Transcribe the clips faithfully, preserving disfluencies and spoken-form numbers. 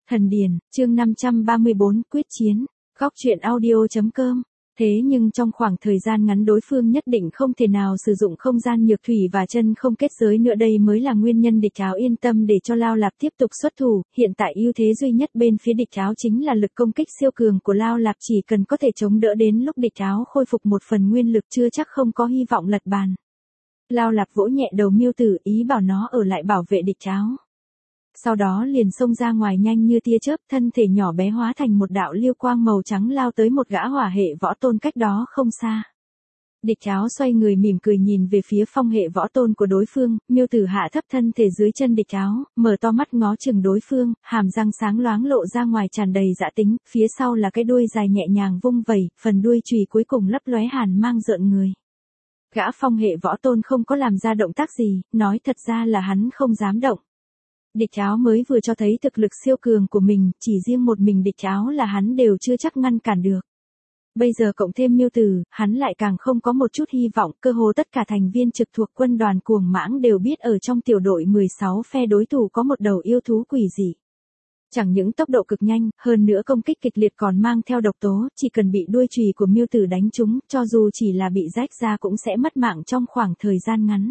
Thần Điền, chương năm trăm ba mươi bốn, quyết chiến, góc truyện audio.com. Thế nhưng trong khoảng thời gian ngắn đối phương nhất định không thể nào sử dụng không gian nhược thủy và chân không kết giới nữa, đây mới là nguyên nhân địch áo yên tâm để cho Lao Lạp tiếp tục xuất thủ. Hiện tại ưu thế duy nhất bên phía địch áo chính là lực công kích siêu cường của Lao Lạp, chỉ cần có thể chống đỡ đến lúc địch áo khôi phục một phần nguyên lực chưa chắc không có hy vọng lật bàn. Lao Lạp vỗ nhẹ đầu Miêu Tử, ý bảo nó ở lại bảo vệ địch áo. Sau đó liền xông ra ngoài nhanh như tia chớp, thân thể nhỏ bé hóa thành một đạo liêu quang màu trắng lao tới một gã hỏa hệ võ tôn cách đó không xa. Địch áo xoay người mỉm cười nhìn về phía phong hệ võ tôn của đối phương, Miêu Tử hạ thấp thân thể dưới chân địch áo, mở to mắt ngó chừng đối phương, hàm răng sáng loáng lộ ra ngoài tràn đầy dã tính, phía sau là cái đuôi dài nhẹ nhàng vung vẩy, phần đuôi chùy cuối cùng lấp lóe hàn mang rợn người. Gã phong hệ võ tôn không có làm ra động tác gì, nói thật ra là hắn không dám động. Địch áo mới vừa cho thấy thực lực siêu cường của mình, chỉ riêng một mình địch áo là hắn đều chưa chắc ngăn cản được. Bây giờ cộng thêm Miêu Tử, hắn lại càng không có một chút hy vọng, cơ hồ tất cả thành viên trực thuộc quân đoàn Cuồng Mãng đều biết ở trong tiểu đội mười sáu phe đối thủ có một đầu yêu thú quỷ dị. Chẳng những tốc độ cực nhanh, hơn nữa công kích kịch liệt còn mang theo độc tố, chỉ cần bị đuôi chùy của Miêu Tử đánh trúng, cho dù chỉ là bị rách ra cũng sẽ mất mạng trong khoảng thời gian ngắn.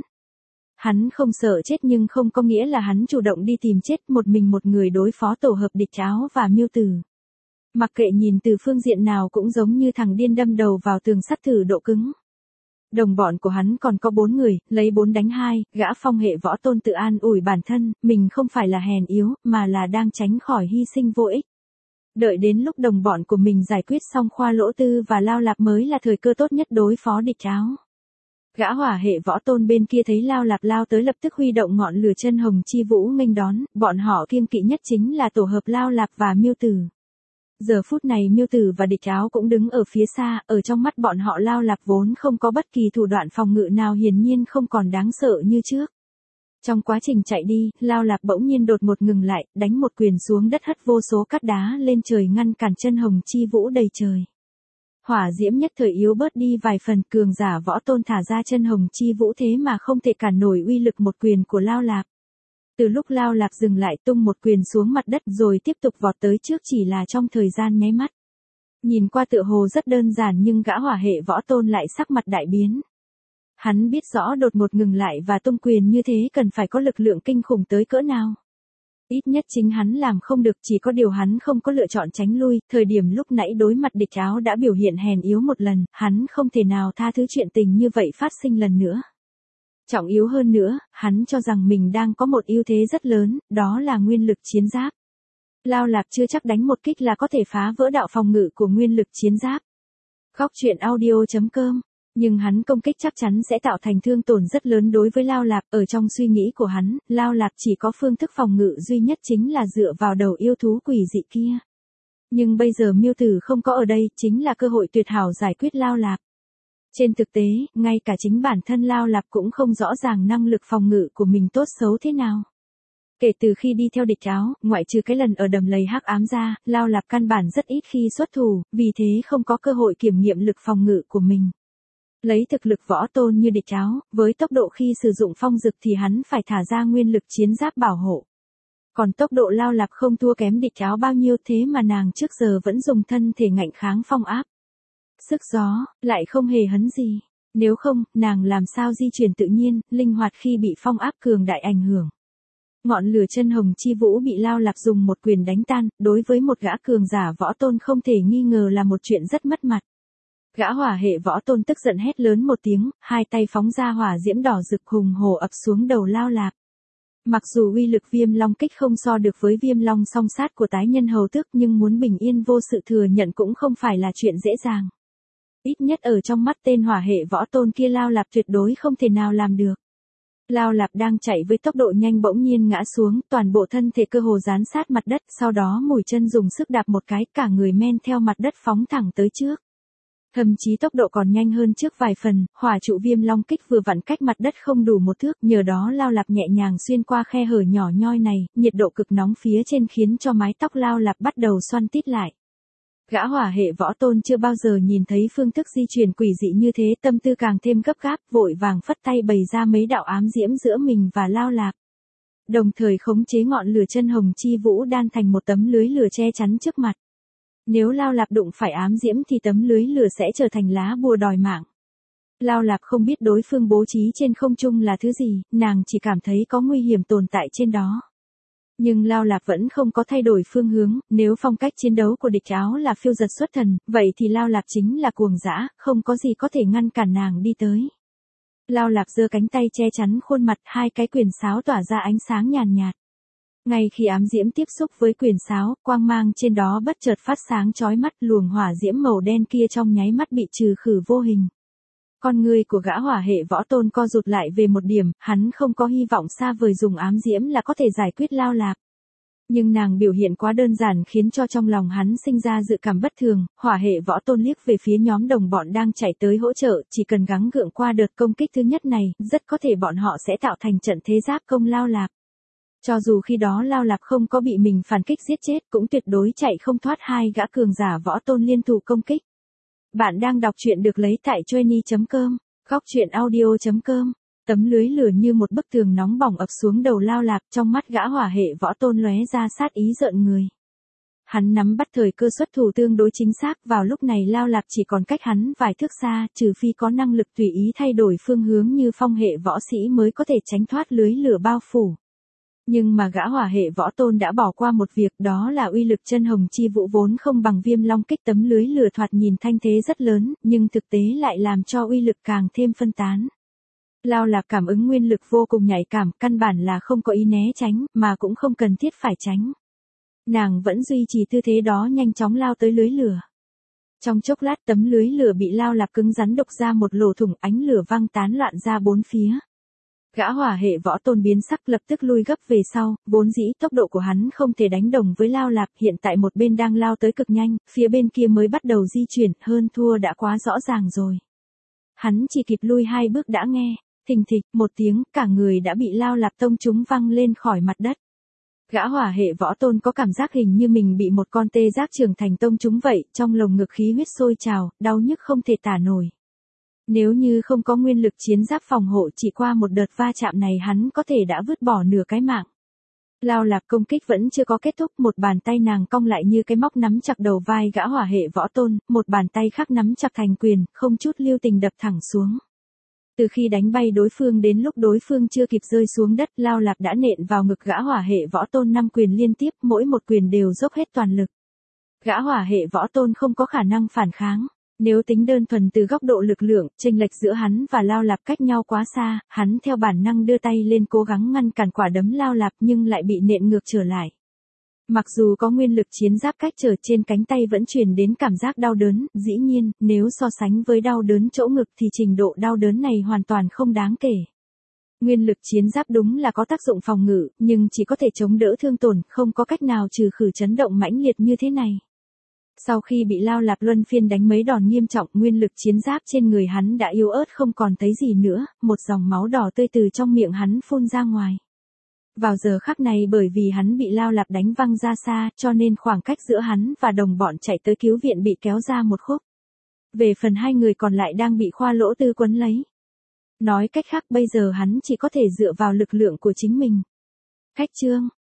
Hắn không sợ chết nhưng không có nghĩa là hắn chủ động đi tìm chết, một mình một người đối phó tổ hợp địch áo và Miêu Tử. Mặc kệ nhìn từ phương diện nào cũng giống như thằng điên đâm đầu vào tường sắt thử độ cứng. Đồng bọn của hắn còn có bốn người, lấy bốn đánh hai, gã phong hệ võ tôn tự an ủi bản thân, mình không phải là hèn yếu, mà là đang tránh khỏi hy sinh vô ích. Đợi đến lúc đồng bọn của mình giải quyết xong Khoa Lỗ Tư và Lao Lạp mới là thời cơ tốt nhất đối phó địch áo. Gã hỏa hệ võ tôn bên kia thấy Lao Lạp lao tới lập tức huy động ngọn lửa chân hồng chi vũ nghênh đón, bọn họ kiêng kỵ nhất chính là tổ hợp Lao Lạp và Miêu Tử. Giờ phút này Miêu Tử và địch áo cũng đứng ở phía xa, ở trong mắt bọn họ Lao Lạp vốn không có bất kỳ thủ đoạn phòng ngự nào, hiển nhiên không còn đáng sợ như trước. Trong quá trình chạy đi, Lao Lạp bỗng nhiên đột ngột ngừng lại, đánh một quyền xuống đất hất vô số cát đá lên trời ngăn cản chân hồng chi vũ đầy trời. Hỏa diễm nhất thời yếu bớt đi vài phần, cường giả võ tôn thả ra chân hồng chi vũ thế mà không thể cản nổi uy lực một quyền của Lao Lạp. Từ lúc Lao Lạp dừng lại tung một quyền xuống mặt đất rồi tiếp tục vọt tới trước chỉ là trong thời gian nháy mắt. Nhìn qua tựa hồ rất đơn giản nhưng gã hỏa hệ võ tôn lại sắc mặt đại biến. Hắn biết rõ đột ngột ngừng lại và tung quyền như thế cần phải có lực lượng kinh khủng tới cỡ nào. Ít nhất chính hắn làm không được, chỉ có điều hắn không có lựa chọn tránh lui, thời điểm lúc nãy đối mặt địch áo đã biểu hiện hèn yếu một lần, hắn không thể nào tha thứ chuyện tình như vậy phát sinh lần nữa. Trọng yếu hơn nữa, hắn cho rằng mình đang có một ưu thế rất lớn, đó là nguyên lực chiến giáp. Lao Lạp chưa chắc đánh một kích là có thể phá vỡ đạo phòng ngự của nguyên lực chiến giáp. Góc truyện audio.com. Nhưng hắn công kích chắc chắn sẽ tạo thành thương tổn rất lớn đối với Lao Lạp, ở trong suy nghĩ của hắn, Lao Lạp chỉ có phương thức phòng ngự duy nhất chính là dựa vào đầu yêu thú quỷ dị kia. Nhưng bây giờ Miêu Tử không có ở đây, chính là cơ hội tuyệt hảo giải quyết Lao Lạp. Trên thực tế, ngay cả chính bản thân Lao Lạp cũng không rõ ràng năng lực phòng ngự của mình tốt xấu thế nào. Kể từ khi đi theo địch áo, ngoại trừ cái lần ở đầm lầy hắc ám ra, Lao Lạp căn bản rất ít khi xuất thủ, vì thế không có cơ hội kiểm nghiệm lực phòng ngự của mình. Lấy thực lực võ tôn như địch áo, với tốc độ khi sử dụng phong dực thì hắn phải thả ra nguyên lực chiến giáp bảo hộ. Còn tốc độ Lao Lạp không thua kém địch áo bao nhiêu, thế mà nàng trước giờ vẫn dùng thân thể ngạnh kháng phong áp. Sức gió, lại không hề hấn gì. Nếu không, nàng làm sao di chuyển tự nhiên, linh hoạt khi bị phong áp cường đại ảnh hưởng. Ngọn lửa chân hồng chi vũ bị Lao Lạp dùng một quyền đánh tan, đối với một gã cường giả võ tôn không thể nghi ngờ là một chuyện rất mất mặt. Gã hỏa hệ võ tôn tức giận hét lớn một tiếng, hai tay phóng ra hỏa diễm đỏ rực hùng hổ ập xuống đầu Lao Lạp. Mặc dù uy lực viêm long kích không so được với viêm long song sát của tái nhân hầu tước nhưng muốn bình yên vô sự thừa nhận cũng không phải là chuyện dễ dàng. Ít nhất ở trong mắt tên hỏa hệ võ tôn kia Lao Lạp tuyệt đối không thể nào làm được. Lao Lạp đang chạy với tốc độ nhanh bỗng nhiên ngã xuống, toàn bộ thân thể cơ hồ dán sát mặt đất, sau đó mùi chân dùng sức đạp một cái, cả người men theo mặt đất phóng thẳng tới trước. Thậm chí tốc độ còn nhanh hơn trước vài phần, hỏa trụ viêm long kích vừa vặn cách mặt đất không đủ một thước, nhờ đó Lao Lạp nhẹ nhàng xuyên qua khe hở nhỏ nhoi này, nhiệt độ cực nóng phía trên khiến cho mái tóc Lao Lạp bắt đầu xoăn tít lại. Gã hỏa hệ võ tôn chưa bao giờ nhìn thấy phương thức di chuyển quỷ dị như thế, tâm tư càng thêm gấp gáp, vội vàng phất tay bày ra mấy đạo ám diễm giữa mình và Lao Lạp. đồng thời khống chế ngọn lửa chân hồng chi vũ đan thành một tấm lưới lửa che chắn trước mặt. Nếu Lao Lạp đụng phải ám diễm thì tấm lưới lửa sẽ trở thành lá bùa đòi mạng. Lao Lạp không biết đối phương bố trí trên không trung là thứ gì, nàng chỉ cảm thấy có nguy hiểm tồn tại trên đó. Nhưng Lao Lạp vẫn không có thay đổi phương hướng, nếu phong cách chiến đấu của địch áo là phiêu giật xuất thần, vậy thì Lao Lạp chính là cuồng dã, không có gì có thể ngăn cản nàng đi tới. Lao Lạp giơ cánh tay che chắn khuôn mặt, hai cái quyền sáo tỏa ra ánh sáng nhàn nhạt. Ngay khi ám diễm tiếp xúc với quyền sáo, quang mang trên đó bất chợt phát sáng chói mắt, luồng hỏa diễm màu đen kia trong nháy mắt bị trừ khử vô hình. Con người của gã hỏa hệ võ tôn co rụt lại về một điểm, hắn không có hy vọng xa vời dùng ám diễm là có thể giải quyết Lao Lạp. Nhưng nàng biểu hiện quá đơn giản khiến cho trong lòng hắn sinh ra dự cảm bất thường, hỏa hệ võ tôn liếc về phía nhóm đồng bọn đang chạy tới hỗ trợ, chỉ cần gắng gượng qua đợt công kích thứ nhất này, rất có thể bọn họ sẽ tạo thành trận thế giáp công Lao Lạp. Cho dù khi đó Lao Lạp không có bị mình phản kích giết chết cũng tuyệt đối chạy không thoát hai gã cường giả võ tôn liên thủ công kích. Bạn đang đọc truyện được lấy tại Joenie chấm com, góc truyện audio chấm com. Tấm lưới lửa như một bức tường nóng bỏng ập xuống đầu Lao Lạp, trong mắt gã hỏa hệ võ tôn lóe ra sát ý rợn người. Hắn nắm bắt thời cơ xuất thủ tương đối chính xác, vào lúc này Lao Lạp chỉ còn cách hắn vài thước xa, trừ phi có năng lực tùy ý thay đổi phương hướng như phong hệ võ sĩ mới có thể tránh thoát lưới lửa bao phủ. Nhưng mà gã hỏa hệ võ tôn đã bỏ qua một việc, đó là uy lực chân hồng chi vũ vốn không bằng viêm long kích. Tấm lưới lửa thoạt nhìn thanh thế rất lớn, nhưng thực tế lại làm cho uy lực càng thêm phân tán. Lao Lạp cảm ứng nguyên lực vô cùng nhạy cảm, căn bản là không có ý né tránh, mà cũng không cần thiết phải tránh. Nàng vẫn duy trì tư thế đó nhanh chóng lao tới lưới lửa. Trong chốc lát tấm lưới lửa bị Lao Lạp cứng rắn đục ra một lỗ thủng, ánh lửa văng tán loạn ra bốn phía. Gã hỏa hệ võ tôn biến sắc lập tức lui gấp về sau, vốn dĩ tốc độ của hắn không thể đánh đồng với Lao Lạp, hiện tại một bên đang lao tới cực nhanh, phía bên kia mới bắt đầu di chuyển, hơn thua đã quá rõ ràng rồi. Hắn chỉ kịp lui hai bước đã nghe, thình thịch, một tiếng, cả người đã bị Lao Lạp tông trúng văng lên khỏi mặt đất. Gã hỏa hệ võ tôn có cảm giác hình như mình bị một con tê giác trưởng thành tông trúng vậy, trong lồng ngực khí huyết sôi trào, đau nhức không thể tả nổi. Nếu như không có nguyên lực chiến giáp phòng hộ, chỉ qua một đợt va chạm này hắn có thể đã vứt bỏ nửa cái mạng. Lao Lạp công kích vẫn chưa có kết thúc, một bàn tay nàng cong lại như cái móc nắm chặt đầu vai gã hỏa hệ võ tôn, một bàn tay khác nắm chặt thành quyền, không chút lưu tình đập thẳng xuống. Từ khi đánh bay đối phương đến lúc đối phương chưa kịp rơi xuống đất, Lao Lạp đã nện vào ngực gã hỏa hệ võ tôn năm quyền liên tiếp, mỗi một quyền đều dốc hết toàn lực. Gã hỏa hệ võ tôn không có khả năng phản kháng. Nếu tính đơn thuần từ góc độ lực lượng, chênh lệch giữa hắn và Lao Lạp cách nhau quá xa, hắn theo bản năng đưa tay lên cố gắng ngăn cản quả đấm Lao Lạp nhưng lại bị nện ngược trở lại. Mặc dù có nguyên lực chiến giáp cách trở, trên cánh tay vẫn truyền đến cảm giác đau đớn, dĩ nhiên, nếu so sánh với đau đớn chỗ ngực thì trình độ đau đớn này hoàn toàn không đáng kể. Nguyên lực chiến giáp đúng là có tác dụng phòng ngự, nhưng chỉ có thể chống đỡ thương tổn, không có cách nào trừ khử chấn động mãnh liệt như thế này. Sau khi bị Lao Lạp luân phiên đánh mấy đòn nghiêm trọng, nguyên lực chiến giáp trên người hắn đã yếu ớt không còn thấy gì nữa, một dòng máu đỏ tươi từ trong miệng hắn phun ra ngoài. Vào giờ khắc này bởi vì hắn bị Lao Lạp đánh văng ra xa, cho nên khoảng cách giữa hắn và đồng bọn chạy tới cứu viện bị kéo ra một khúc. Về phần hai người còn lại đang bị khoa lỗ tư quấn lấy. Nói cách khác bây giờ hắn chỉ có thể dựa vào lực lượng của chính mình. Cách chương